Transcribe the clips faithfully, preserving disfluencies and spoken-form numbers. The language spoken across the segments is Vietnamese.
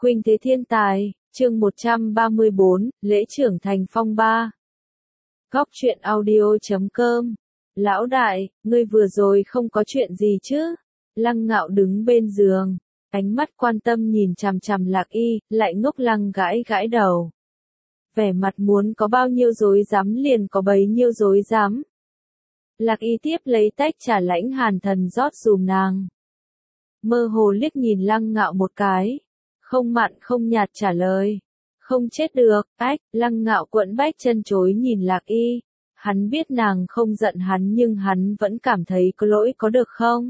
Khuynh thế thiên tài, chương một trăm ba mươi bốn, lễ trưởng thành phong ba. Góc truyện audio chấm com. Lão đại, ngươi vừa rồi không có chuyện gì chứ? Lăng Ngạo đứng bên giường, ánh mắt quan tâm nhìn chằm chằm Lạc Y, lại ngốc lăng gãi gãi đầu. Vẻ mặt muốn có bao nhiêu dối dám liền có bấy nhiêu dối dám. Lạc Y tiếp lấy tách trà Lãnh Hàn Thần rót dùm nàng. Mơ hồ liếc nhìn Lăng Ngạo một cái, không mặn không nhạt trả lời. Không chết được, ách, Lăng Ngạo quẫn bách chân chối nhìn Lạc Y. Hắn biết nàng không giận hắn nhưng hắn vẫn cảm thấy có lỗi có được không?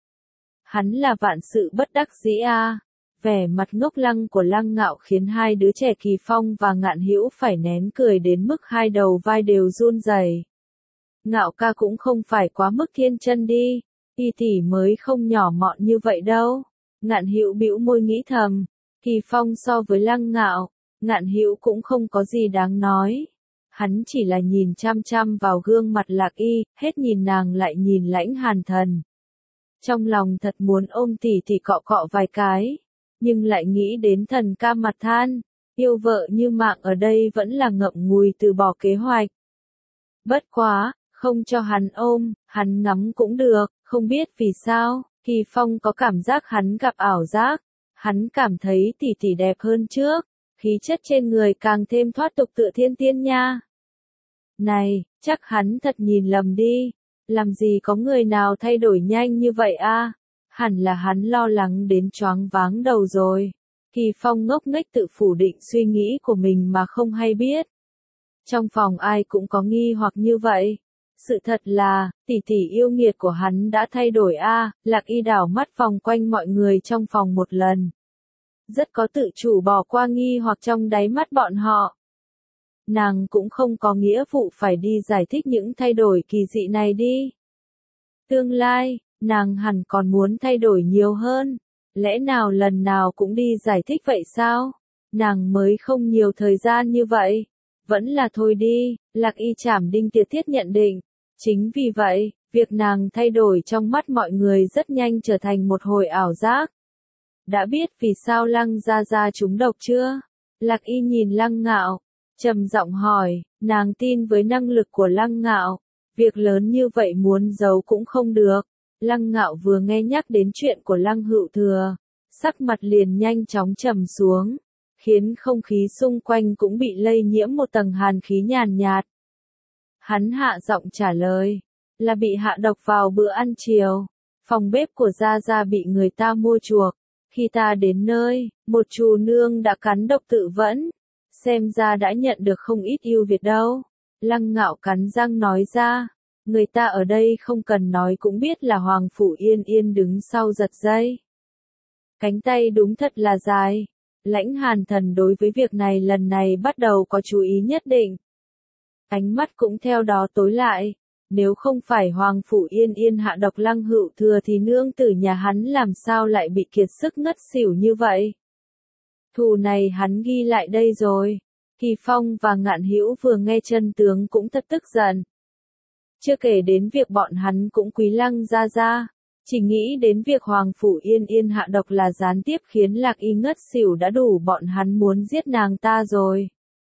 Hắn là vạn sự bất đắc dĩ a. À. Vẻ mặt ngốc lăng của Lăng Ngạo khiến hai đứa trẻ Kỳ Phong và Ngạn Hữu phải nén cười đến mức hai đầu vai đều run rẩy. Ngạo ca cũng không phải quá mức thiên chân đi, Y tỷ mới không nhỏ mọn như vậy đâu. Ngạn Hữu bĩu môi nghĩ thầm, Kỳ Phong so với Lăng Ngạo, Ngạn Hữu cũng không có gì đáng nói. Hắn chỉ là nhìn chăm chăm vào gương mặt Lạc Y, hết nhìn nàng lại nhìn Lãnh Hàn Thần. Trong lòng thật muốn ôm tỷ tỷ cọ cọ vài cái, nhưng lại nghĩ đến Thần ca mặt than, yêu vợ như mạng ở đây vẫn là ngậm ngùi từ bỏ kế hoạch. Bất quá, không cho hắn ôm, hắn ngắm cũng được, không biết vì sao, Kỳ Phong có cảm giác hắn gặp ảo giác, hắn cảm thấy tỷ tỷ đẹp hơn trước, khí chất trên người càng thêm thoát tục tựa thiên tiên nha. Này, chắc hắn thật nhìn lầm đi, làm gì có người nào thay đổi nhanh như vậy a? À? Hẳn là hắn lo lắng đến choáng váng đầu rồi. Kỳ Phong ngốc nghếch tự phủ định suy nghĩ của mình mà không hay biết. Trong phòng ai cũng có nghi hoặc như vậy. Sự thật là, tỷ tỷ yêu nghiệt của hắn đã thay đổi a. À, Lạc Y đảo mắt vòng quanh mọi người trong phòng một lần. Rất có tự chủ bỏ qua nghi hoặc trong đáy mắt bọn họ. Nàng cũng không có nghĩa vụ phải đi giải thích những thay đổi kỳ dị này đi. Tương lai, nàng hẳn còn muốn thay đổi nhiều hơn. Lẽ nào lần nào cũng đi giải thích vậy sao? Nàng mới không nhiều thời gian như vậy. Vẫn là thôi đi, Lạc Y chảm đinh tiệt thiết nhận định. Chính vì vậy, việc nàng thay đổi trong mắt mọi người rất nhanh trở thành một hồi ảo giác. Đã biết vì sao Lăng gia gia trúng độc chưa? Lạc Y nhìn Lăng Ngạo, trầm giọng hỏi, nàng tin với năng lực của Lăng Ngạo, việc lớn như vậy muốn giấu cũng không được. Lăng Ngạo vừa nghe nhắc đến chuyện của Lăng Hữu Thừa, sắc mặt liền nhanh chóng trầm xuống, khiến không khí xung quanh cũng bị lây nhiễm một tầng hàn khí nhàn nhạt. Hắn hạ giọng trả lời, là bị hạ độc vào bữa ăn chiều, phòng bếp của gia gia bị người ta mua chuộc. Khi ta đến nơi, một chủ nương đã cắn độc tự vẫn. Xem ra đã nhận được không ít ưu việt đâu. Lăng Ngạo cắn răng nói ra. Người ta ở đây không cần nói cũng biết là Hoàng Phủ Yên Yên đứng sau giật dây. Cánh tay đúng thật là dài. Lãnh Hàn Thần đối với việc này lần này bắt đầu có chú ý nhất định. Ánh mắt cũng theo đó tối lại. Nếu không phải Hoàng Phủ Yên Yên hạ độc Lăng Hữu Thừa thì nương tử nhà hắn làm sao lại bị kiệt sức ngất xỉu như vậy. Thù này hắn ghi lại đây rồi. Kỳ Phong và Ngạn Hữu vừa nghe chân tướng cũng thật tức giận. Chưa kể đến việc bọn hắn cũng quý Lăng gia gia, chỉ nghĩ đến việc Hoàng Phủ Yên Yên hạ độc là gián tiếp khiến Lạc Y ngất xỉu đã đủ bọn hắn muốn giết nàng ta rồi.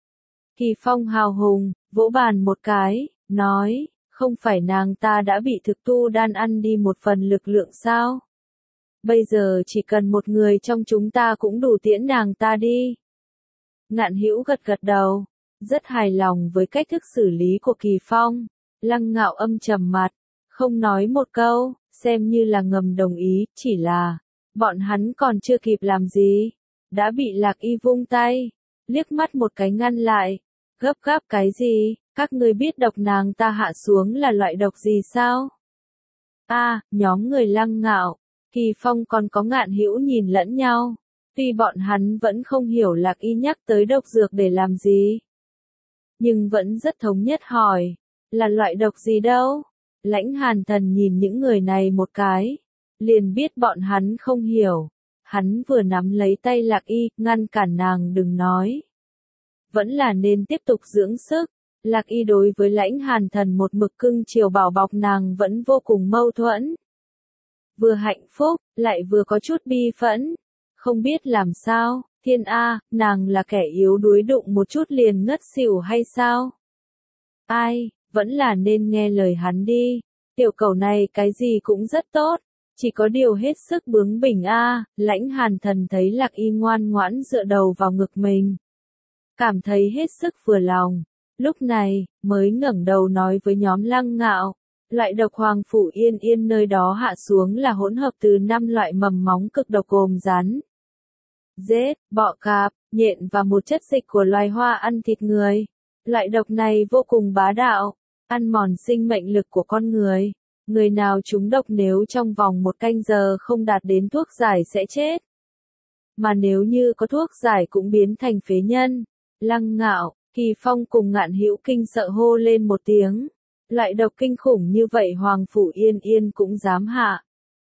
Kỳ Phong hào hùng, vỗ bàn một cái, nói, không phải nàng ta đã bị thực tu đan ăn đi một phần lực lượng sao? Bây giờ chỉ cần một người trong chúng ta cũng đủ tiễn nàng ta đi. Ngạn Hữu gật gật đầu, rất hài lòng với cách thức xử lý của Kỳ Phong. Lăng Ngạo âm trầm mặt, không nói một câu, xem như là ngầm đồng ý, chỉ là, bọn hắn còn chưa kịp làm gì, đã bị Lạc Y vung tay, liếc mắt một cái ngăn lại, gấp gáp cái gì, các ngươi biết độc nàng ta hạ xuống là loại độc gì sao? A, à, nhóm người Lăng Ngạo, Kỳ Phong còn có Ngạn Hữu nhìn lẫn nhau, tuy bọn hắn vẫn không hiểu Lạc Y nhắc tới độc dược để làm gì, nhưng vẫn rất thống nhất hỏi, là loại độc gì đâu? Lãnh Hàn Thần nhìn những người này một cái, liền biết bọn hắn không hiểu, hắn vừa nắm lấy tay Lạc Y, ngăn cản nàng đừng nói. Vẫn là nên tiếp tục dưỡng sức. Lạc Y đối với Lãnh Hàn Thần một mực cưng chiều bảo bọc nàng vẫn vô cùng mâu thuẫn. Vừa hạnh phúc, lại vừa có chút bi phẫn. Không biết làm sao, Thiên A, nàng là kẻ yếu đuối đụng một chút liền ngất xỉu hay sao? Ai, vẫn là nên nghe lời hắn đi. Tiểu cầu này cái gì cũng rất tốt, chỉ có điều hết sức bướng bỉnh a. Lãnh Hàn Thần thấy Lạc Y ngoan ngoãn dựa đầu vào ngực mình, cảm thấy hết sức vừa lòng. Lúc này, mới ngẩng đầu nói với nhóm Lăng Ngạo, loại độc Hoàng Phủ Yên Yên nơi đó hạ xuống là hỗn hợp từ năm loại mầm móng cực độc gồm rắn, rết, bọ cạp, nhện và một chất dịch của loài hoa ăn thịt người. Loại độc này vô cùng bá đạo, ăn mòn sinh mệnh lực của con người. Người nào trúng độc nếu trong vòng một canh giờ không đạt đến thuốc giải sẽ chết. Mà nếu như có thuốc giải cũng biến thành phế nhân. Lăng Ngạo, Kỳ Phong cùng Ngạn Hữu kinh sợ hô lên một tiếng. Loại độc kinh khủng như vậy Hoàng Phủ Yên Yên cũng dám hạ.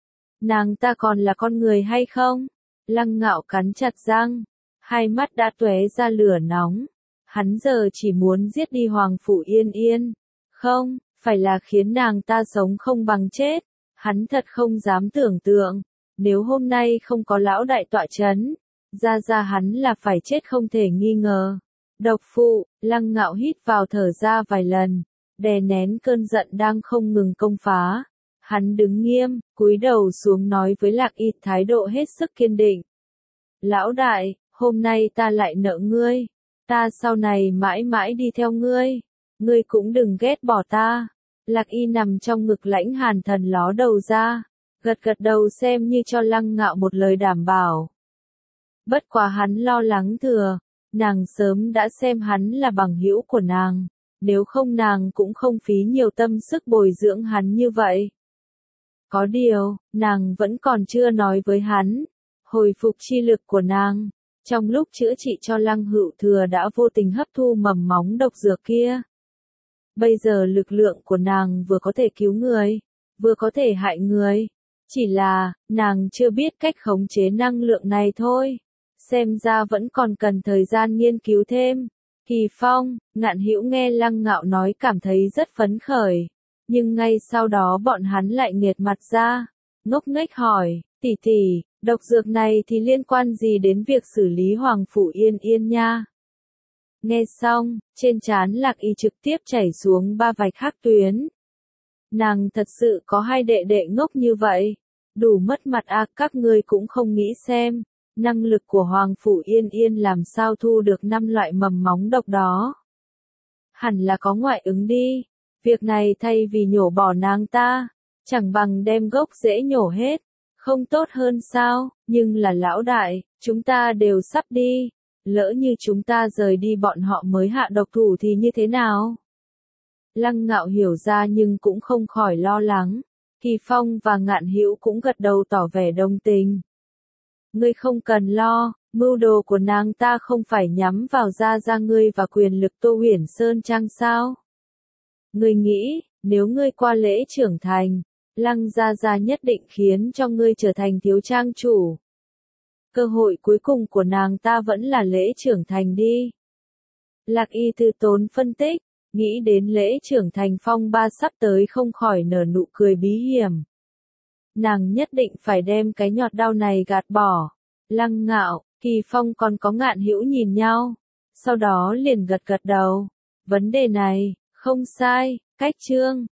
Nàng ta còn là con người hay không? Lăng Ngạo cắn chặt răng, hai mắt đã tóe ra lửa nóng. Hắn giờ chỉ muốn giết đi Hoàng Phủ Yên Yên. Không, phải là khiến nàng ta sống không bằng chết. Hắn thật không dám tưởng tượng, nếu hôm nay không có lão đại tọa chấn, ra ra hắn là phải chết không thể nghi ngờ. Độc phụ, Lăng Ngạo hít vào thở ra vài lần, đè nén cơn giận đang không ngừng công phá. Hắn đứng nghiêm, cúi đầu xuống nói với Lạc Y thái độ hết sức kiên định. Lão đại, hôm nay ta lại nợ ngươi. Ta sau này mãi mãi đi theo ngươi. Ngươi cũng đừng ghét bỏ ta. Lạc Y nằm trong ngực Lãnh Hàn Thần ló đầu ra, gật gật đầu xem như cho Lăng Ngạo một lời đảm bảo. Bất quá hắn lo lắng thừa, nàng sớm đã xem hắn là bằng hữu của nàng, nếu không nàng cũng không phí nhiều tâm sức bồi dưỡng hắn như vậy. Có điều, nàng vẫn còn chưa nói với hắn, hồi phục chi lực của nàng, trong lúc chữa trị cho Lăng Hữu Thừa đã vô tình hấp thu mầm móng độc dược kia. Bây giờ lực lượng của nàng vừa có thể cứu người, vừa có thể hại người. Chỉ là, nàng chưa biết cách khống chế năng lượng này thôi. Xem ra vẫn còn cần thời gian nghiên cứu thêm. Kỳ Phong, Ngạn Hữu nghe Lăng Ngạo nói cảm thấy rất phấn khởi. Nhưng ngay sau đó bọn hắn lại nghiệt mặt ra. Ngốc nghếch hỏi, tỷ tỷ, độc dược này thì liên quan gì đến việc xử lý Hoàng Phủ Yên Yên nha? Nghe xong, trên trán Lạc Y trực tiếp chảy xuống ba vạch hắc tuyến. Nàng thật sự có hai đệ đệ ngốc như vậy. Đủ mất mặt à, các ngươi cũng không nghĩ xem. Năng lực của Hoàng Phủ Yên Yên làm sao thu được năm loại mầm móng độc đó. Hẳn là có ngoại ứng đi. Việc này thay vì nhổ bỏ nàng ta, chẳng bằng đem gốc rễ nhổ hết. Không tốt hơn sao, nhưng là lão đại, chúng ta đều sắp đi. Lỡ như chúng ta rời đi bọn họ mới hạ độc thủ thì như thế nào? Lăng Ngạo hiểu ra nhưng cũng không khỏi lo lắng. Kỳ Phong và Ngạn Hữu cũng gật đầu tỏ vẻ đồng tình. Ngươi không cần lo, mưu đồ của nàng ta không phải nhắm vào gia gia ngươi và quyền lực Tô Huyền Sơn chăng sao? Ngươi nghĩ, nếu ngươi qua lễ trưởng thành, Lăng gia gia nhất định khiến cho ngươi trở thành thiếu trang chủ. Cơ hội cuối cùng của nàng ta vẫn là lễ trưởng thành đi. Lạc Y từ tốn phân tích, nghĩ đến lễ trưởng thành phong ba sắp tới không khỏi nở nụ cười bí hiểm. Nàng nhất định phải đem cái nhọt đau này gạt bỏ. Lăng Ngạo, Kỳ Phong còn có Ngạn Hữu nhìn nhau, sau đó liền gật gật đầu. Vấn đề này, không sai, cách chương.